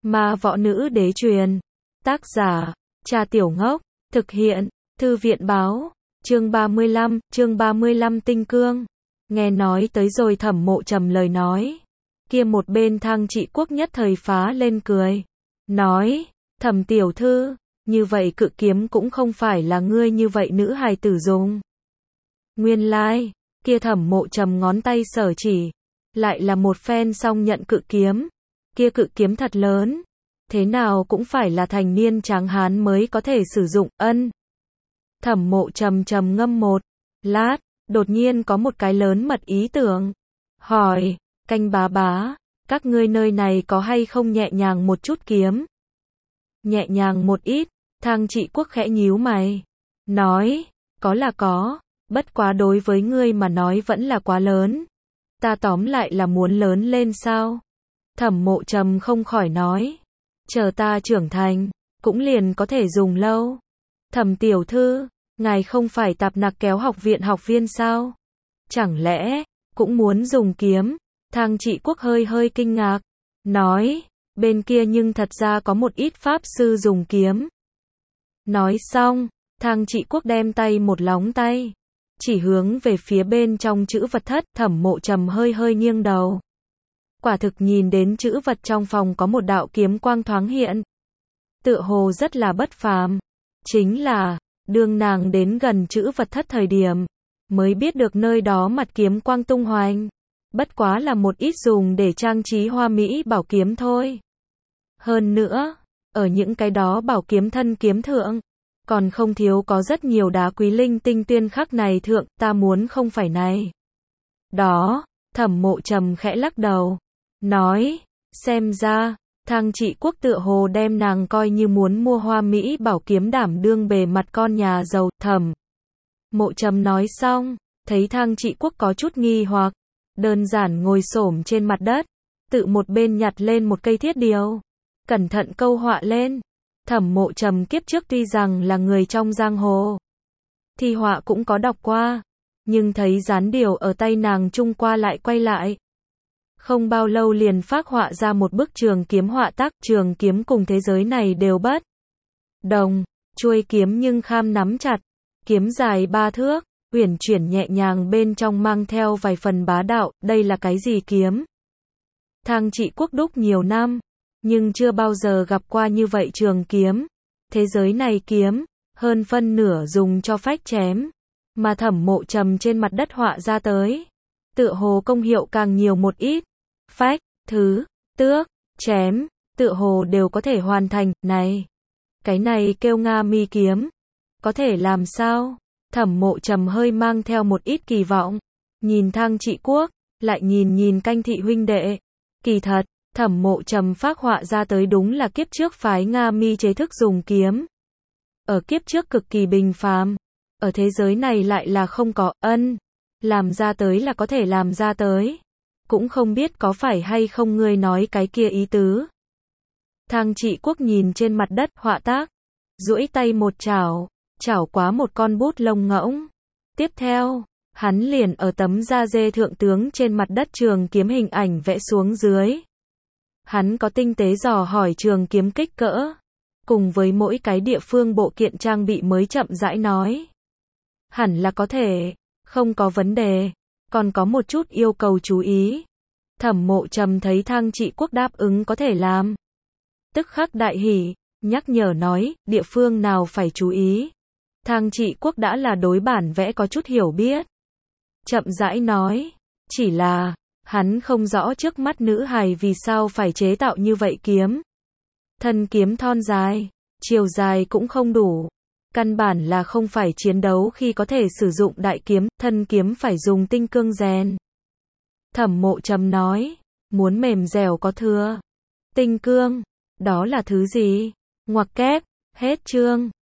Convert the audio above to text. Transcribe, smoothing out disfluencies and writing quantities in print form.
Ma võ nữ đế truyền. Tác giả, Trà Tiểu Ngốc. Thực hiện, Thư viện báo. Chương 35 Tinh Cương. Nghe nói tới rồi Thẩm Mộ Trầm lời nói. Kia một bên Thang Trị Quốc nhất thời phá lên cười. Nói, Thẩm tiểu thư, như vậy cự kiếm cũng không phải là ngươi như vậy nữ hài tử dùng. Nguyên lai, kia Thẩm Mộ Trầm ngón tay sở chỉ. Lại là một phen xong nhận cự kiếm. Kia cự kiếm thật lớn. Thế nào cũng phải là thành niên tráng hán mới có thể sử dụng, ân. Thẩm Mộ Trầm trầm ngâm một lát, đột nhiên có một cái lớn mật ý tưởng. Hỏi, Canh bá bá, các ngươi nơi này có hay không nhẹ nhàng một chút kiếm? Nhẹ nhàng một ít, Thang Trị Quốc khẽ nhíu mày. Nói, có là có, bất quá đối với ngươi mà nói vẫn là quá lớn. Ta tóm lại là muốn lớn lên sao? Thẩm Mộ Trầm không khỏi nói. Chờ ta trưởng thành, cũng liền có thể dùng lâu. Thẩm tiểu thư, ngài không phải tạp nặc kéo học viện học viên sao? Chẳng lẽ, cũng muốn dùng kiếm? Thang Trị Quốc hơi kinh ngạc. Nói, bên kia nhưng thật ra có một ít pháp sư dùng kiếm. Nói xong, Thang Trị Quốc đem tay một lóng tay. Chỉ hướng về phía bên trong chữ vật thất, Thẩm Mộ Trầm hơi nghiêng đầu. Quả thực nhìn đến chữ vật trong phòng có một đạo kiếm quang thoáng hiện. Tựa hồ rất là bất phàm. Chính là, đương nàng đến gần chữ vật thất thời điểm, mới biết được nơi đó mặt kiếm quang tung hoành. Bất quá là một ít dùng để trang trí hoa mỹ bảo kiếm thôi. Hơn nữa, ở những cái đó bảo kiếm thân kiếm thượng, còn không thiếu có rất nhiều đá quý linh tinh tuyên khắc này thượng, ta muốn không phải này. Đó, Thẩm Mộ Trầm khẽ lắc đầu. Nói, xem ra, Thang Trị Quốc tựa hồ đem nàng coi như muốn mua hoa mỹ bảo kiếm đảm đương bề mặt con nhà giàu. Thẩm Mộ Trầm nói xong, thấy Thang Trị Quốc có chút nghi hoặc, đơn giản ngồi xổm trên mặt đất, tự một bên nhặt lên một cây thiết điều, cẩn thận câu họa lên. Thẩm Mộ Trầm kiếp trước tuy rằng là người trong giang hồ, thì họa cũng có đọc qua, nhưng thấy dán điều ở tay nàng trung qua lại quay lại. Không bao lâu liền phác họa ra một bức trường kiếm họa tác, trường kiếm cùng thế giới này đều bất đồng, chuôi kiếm nhưng kham nắm chặt, kiếm dài 3 thước, uyển chuyển nhẹ nhàng bên trong mang theo vài phần bá đạo, đây là cái gì kiếm? Thang Trị Quốc đúc nhiều năm, nhưng chưa bao giờ gặp qua như vậy trường kiếm. Thế giới này kiếm, hơn phân nửa dùng cho phách chém, mà Thẩm Mộ Trầm trên mặt đất họa ra tới. Tựa hồ công hiệu càng nhiều một ít. Phách, thứ, tước, chém, tựa hồ đều có thể hoàn thành, này. Cái này kêu Nga mi kiếm. Có thể làm sao? Thẩm Mộ Trầm hơi mang theo một ít kỳ vọng. Nhìn Thang Trị Quốc, lại nhìn Canh thị huynh đệ. Kỳ thật, Thẩm Mộ Trầm phác họa ra tới đúng là kiếp trước phái Nga mi chế thức dùng kiếm. Ở kiếp trước cực kỳ bình phàm. Ở thế giới này lại là không có, ân. Làm ra tới là có thể làm ra tới. Cũng không biết có phải hay không ngươi nói cái kia ý tứ. Thang Trị Quốc nhìn trên mặt đất họa tác, duỗi tay một chảo quá một con bút lông ngỗng. Tiếp theo, hắn liền ở tấm da dê thượng tướng trên mặt đất trường kiếm hình ảnh vẽ xuống dưới. Hắn có tinh tế dò hỏi trường kiếm kích cỡ, cùng với mỗi cái địa phương bộ kiện trang bị mới chậm rãi nói. Hẳn là có thể, không có vấn đề, còn có một chút yêu cầu chú ý. Thẩm Mộ Trầm thấy Thang Trị Quốc đáp ứng có thể làm. Tức khắc đại hỉ, nhắc nhở nói, địa phương nào phải chú ý. Thang Trị Quốc đã là đối bản vẽ có chút hiểu biết. Chậm rãi nói, chỉ là, hắn không rõ trước mắt nữ hài vì sao phải chế tạo như vậy kiếm. Thân kiếm thon dài, chiều dài cũng không đủ. Căn bản là không phải chiến đấu khi có thể sử dụng đại kiếm, thân kiếm phải dùng tinh cương rèn. Thẩm Mộ Trầm nói, muốn mềm dẻo có thừa. Tinh cương, đó là thứ gì? Ngoặc kép, hết chương.